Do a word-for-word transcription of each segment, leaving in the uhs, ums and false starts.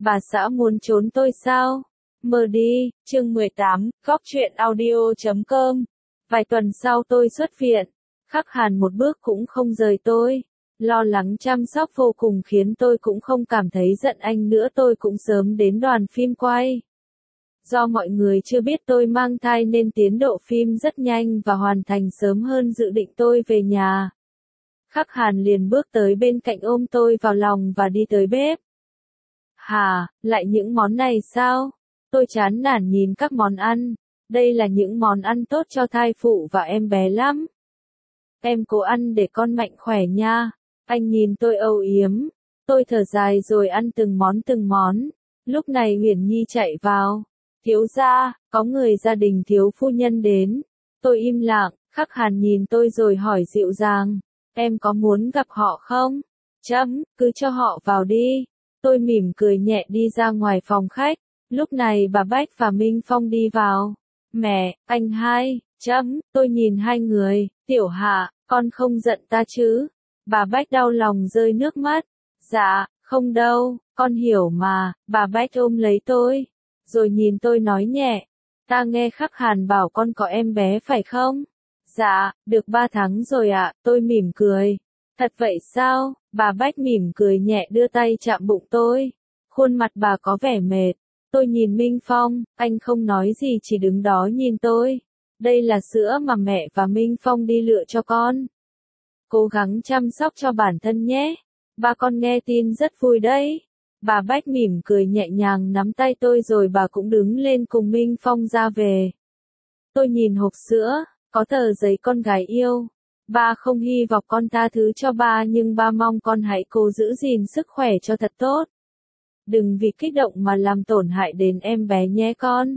Bà xã muốn trốn tôi sao? Mơ đi, chương mười tám, góc truyện audio chấm com. Vài tuần sau tôi xuất viện. Khắc Hàn một bước cũng không rời tôi. Lo lắng chăm sóc vô cùng khiến tôi cũng không cảm thấy giận anh nữa. Tôi cũng sớm đến đoàn phim quay. Do mọi người chưa biết tôi mang thai nên tiến độ phim rất nhanh và hoàn thành sớm hơn dự định. Tôi về nhà. Khắc Hàn liền bước tới bên cạnh ôm tôi vào lòng và đi tới bếp. Hà, lại những món này sao? Tôi chán nản nhìn các món ăn. Đây là những món ăn tốt cho thai phụ và em bé lắm. Em cố ăn để con mạnh khỏe nha. Anh nhìn tôi âu yếm. Tôi thở dài rồi ăn từng món từng món. Lúc này Huyền Nhi chạy vào. Thiếu gia, có người gia đình thiếu phu nhân đến. Tôi im lặng, Khắc Hàn nhìn tôi rồi hỏi dịu dàng. Em có muốn gặp họ không? Chấm, cứ cho họ vào đi. Tôi mỉm cười nhẹ đi ra ngoài phòng khách. Lúc này bà Bách và Minh Phong đi vào. Mẹ, anh hai, chấm, tôi nhìn hai người. Tiểu Hạ, con không giận ta chứ? Bà Bách đau lòng rơi nước mắt. Dạ, không đâu, con hiểu mà. Bà Bách ôm lấy tôi. Rồi nhìn tôi nói nhẹ. Ta nghe Khắc Hàn bảo con có em bé phải không? Dạ, được ba tháng rồi ạ. Tôi mỉm cười. Thật vậy sao? Bà Bách mỉm cười nhẹ đưa tay chạm bụng tôi. Khuôn mặt bà có vẻ mệt. Tôi nhìn Minh Phong, anh không nói gì chỉ đứng đó nhìn tôi. Đây là sữa mà mẹ và Minh Phong đi lựa cho con. Cố gắng chăm sóc cho bản thân nhé. Ba con nghe tin rất vui đấy. Bà Bách mỉm cười nhẹ nhàng nắm tay tôi rồi bà cũng đứng lên cùng Minh Phong ra về. Tôi nhìn hộp sữa, có tờ giấy con gái yêu. Ba không hy vọng con tha thứ cho ba nhưng ba mong con hãy cố giữ gìn sức khỏe cho thật tốt. Đừng vì kích động mà làm tổn hại đến em bé nhé con.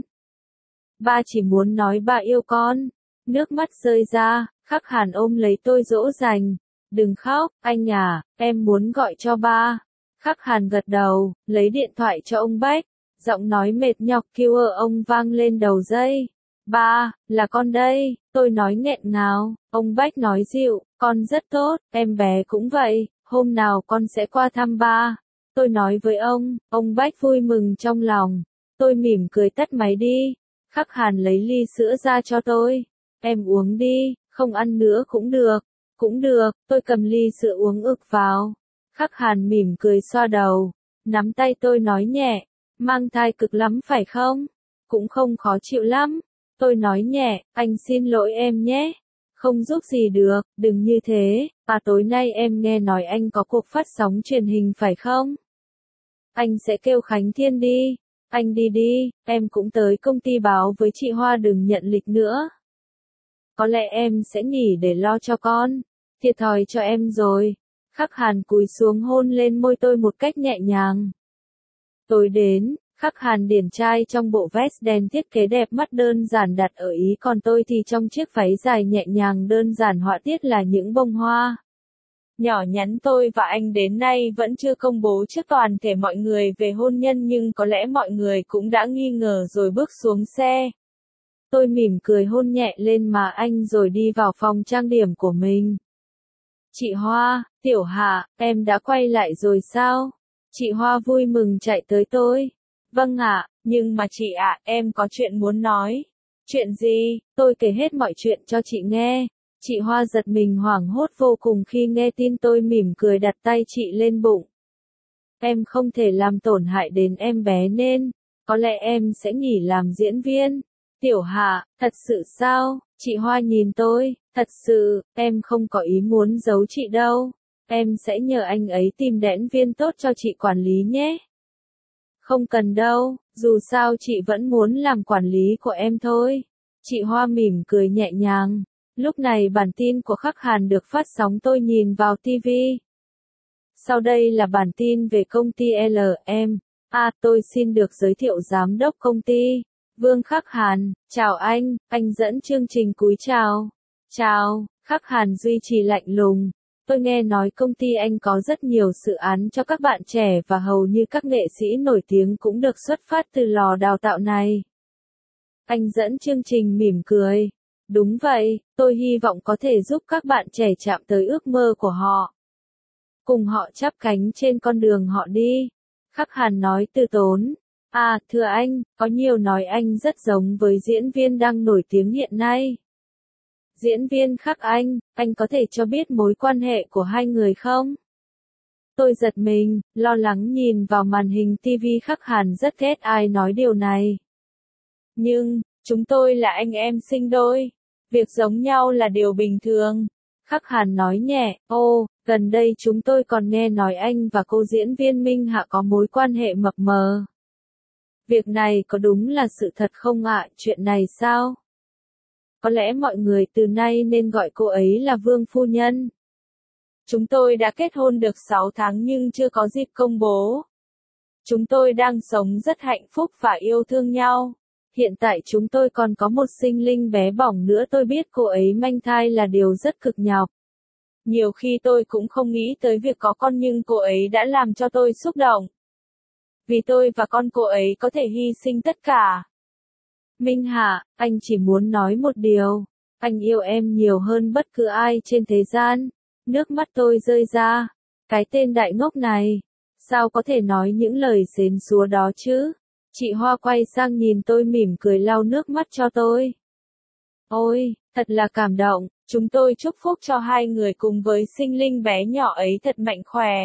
Ba chỉ muốn nói ba yêu con. Nước mắt rơi ra, Khắc Hàn ôm lấy tôi dỗ dành. Đừng khóc, anh à, em muốn gọi cho ba. Khắc Hàn gật đầu, lấy điện thoại cho ông Bách. Giọng nói mệt nhọc kêu ở ông vang lên đầu dây. Ba, là con đây, tôi nói nghẹn ngào. Ông Bách nói dịu, con rất tốt, em bé cũng vậy, hôm nào con sẽ qua thăm ba. Tôi nói với ông, ông Bách vui mừng trong lòng. Tôi mỉm cười tắt máy đi. Khắc Hàn lấy ly sữa ra cho tôi. Em uống đi, không ăn nữa cũng được. Cũng được, tôi cầm ly sữa uống ực vào. Khắc Hàn mỉm cười xoa đầu. Nắm tay tôi nói nhẹ. Mang thai cực lắm phải không? Cũng không khó chịu lắm. Tôi nói nhẹ, anh xin lỗi em nhé. Không giúp gì được, đừng như thế. À tối nay em nghe nói anh có cuộc phát sóng truyền hình phải không? Anh sẽ kêu Khánh Thiên đi. Anh đi đi, em cũng tới công ty báo với chị Hoa đừng nhận lịch nữa. Có lẽ em sẽ nghỉ để lo cho con. Thiệt thòi cho em rồi. Khắc Hàn cúi xuống hôn lên môi tôi một cách nhẹ nhàng. Tối đến, Khắc Hàn điển trai trong bộ vest đen thiết kế đẹp mắt đơn giản đặt ở Ý còn tôi thì trong chiếc váy dài nhẹ nhàng đơn giản họa tiết là những bông hoa. Nhỏ nhắn tôi và anh đến nay vẫn chưa công bố trước toàn thể mọi người về hôn nhân nhưng có lẽ mọi người cũng đã nghi ngờ rồi bước xuống xe. Tôi mỉm cười hôn nhẹ lên má anh rồi đi vào phòng trang điểm của mình. Chị Hoa, Tiểu Hạ, em đã quay lại rồi sao? Chị Hoa vui mừng chạy tới tôi. Vâng ạ, nhưng mà chị ạ, em có chuyện muốn nói. Chuyện gì? Tôi kể hết mọi chuyện cho chị nghe. Chị Hoa giật mình hoảng hốt vô cùng khi nghe tin tôi mỉm cười đặt tay chị lên bụng. Em không thể làm tổn hại đến em bé nên, có lẽ em sẽ nghỉ làm diễn viên. Tiểu Hạ, thật sự sao? Chị Hoa nhìn tôi, thật sự, em không có ý muốn giấu chị đâu. Em sẽ nhờ anh ấy tìm đẽn viên tốt cho chị quản lý nhé. Không cần đâu, dù sao chị vẫn muốn làm quản lý của em thôi. Chị Hoa mỉm cười nhẹ nhàng. Lúc này bản tin của Khắc Hàn được phát sóng tôi nhìn vào ti vi. Sau đây là bản tin về công ty lờ em. À, tôi xin được giới thiệu giám đốc công ty. Vương Khắc Hàn, chào anh, anh dẫn chương trình cúi chào. Chào, Khắc Hàn duy trì lạnh lùng. Tôi nghe nói công ty anh có rất nhiều dự án cho các bạn trẻ và hầu như các nghệ sĩ nổi tiếng cũng được xuất phát từ lò đào tạo này. Anh dẫn chương trình mỉm cười. Đúng vậy, tôi hy vọng có thể giúp các bạn trẻ chạm tới ước mơ của họ. Cùng họ chắp cánh trên con đường họ đi. Khắc Hàn nói từ tốn. À, thưa anh, có nhiều nói anh rất giống với diễn viên đang nổi tiếng hiện nay. Diễn viên Khắc Anh, anh có thể cho biết mối quan hệ của hai người không? Tôi giật mình, lo lắng nhìn vào màn hình ti vi. Khắc Hàn rất ghét ai nói điều này. Nhưng, chúng tôi là anh em sinh đôi. Việc giống nhau là điều bình thường. Khắc Hàn nói nhẹ, ô, gần đây chúng tôi còn nghe nói anh và cô diễn viên Minh Hạ có mối quan hệ mập mờ. Việc này có đúng là sự thật không ạ? Chuyện này sao? Có lẽ mọi người từ nay nên gọi cô ấy là Vương phu nhân. Chúng tôi đã kết hôn được sáu tháng nhưng chưa có dịp công bố. Chúng tôi đang sống rất hạnh phúc và yêu thương nhau. Hiện tại chúng tôi còn có một sinh linh bé bỏng nữa. Tôi biết cô ấy mang thai là điều rất cực nhọc. Nhiều khi tôi cũng không nghĩ tới việc có con nhưng cô ấy đã làm cho tôi xúc động. Vì tôi và con cô ấy có thể hy sinh tất cả. Minh Hạ, anh chỉ muốn nói một điều. Anh yêu em nhiều hơn bất cứ ai trên thế gian. Nước mắt tôi rơi ra. Cái tên đại ngốc này. Sao có thể nói những lời xến xúa đó chứ? Chị Hoa quay sang nhìn tôi mỉm cười lau nước mắt cho tôi. Ôi, thật là cảm động. Chúng tôi chúc phúc cho hai người cùng với sinh linh bé nhỏ ấy thật mạnh khỏe.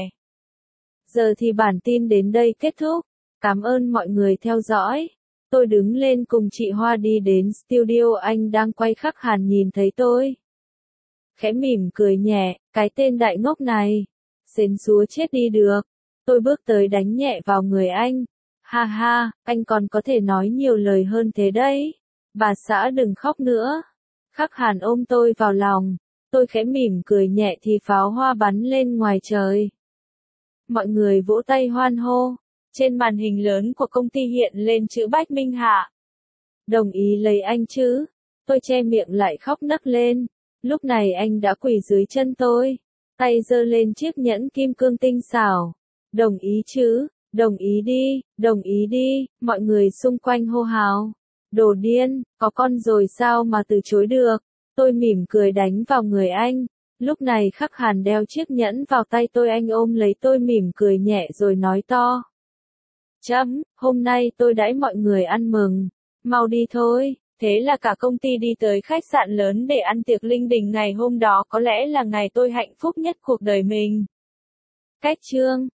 Giờ thì bản tin đến đây kết thúc. Cảm ơn mọi người theo dõi. Tôi đứng lên cùng chị Hoa đi đến studio anh đang quay. Khắc Hàn nhìn thấy tôi. Khẽ mỉm cười nhẹ, cái tên đại ngốc này. Xến xúa chết đi được. Tôi bước tới đánh nhẹ vào người anh. Ha ha, anh còn có thể nói nhiều lời hơn thế đấy. Bà xã đừng khóc nữa. Khắc Hàn ôm tôi vào lòng. Tôi khẽ mỉm cười nhẹ thì pháo hoa bắn lên ngoài trời. Mọi người vỗ tay hoan hô. Trên màn hình lớn của công ty hiện lên chữ Bách Minh Hạ. Đồng ý lấy anh chứ? Tôi che miệng lại khóc nấc lên. Lúc này anh đã quỳ dưới chân tôi. Tay giơ lên chiếc nhẫn kim cương tinh xảo. Đồng ý chứ? Đồng ý đi, đồng ý đi. Mọi người xung quanh hô hào. Đồ điên, có con rồi sao mà từ chối được? Tôi mỉm cười đánh vào người anh. Lúc này Khắc Hàn đeo chiếc nhẫn vào tay tôi. Anh ôm lấy tôi mỉm cười nhẹ rồi nói to. Chấm, hôm nay tôi đãi mọi người ăn mừng. Mau đi thôi. Thế là cả công ty đi tới khách sạn lớn để ăn tiệc linh đình. Ngày hôm đó có lẽ là ngày tôi hạnh phúc nhất cuộc đời mình. Cách chương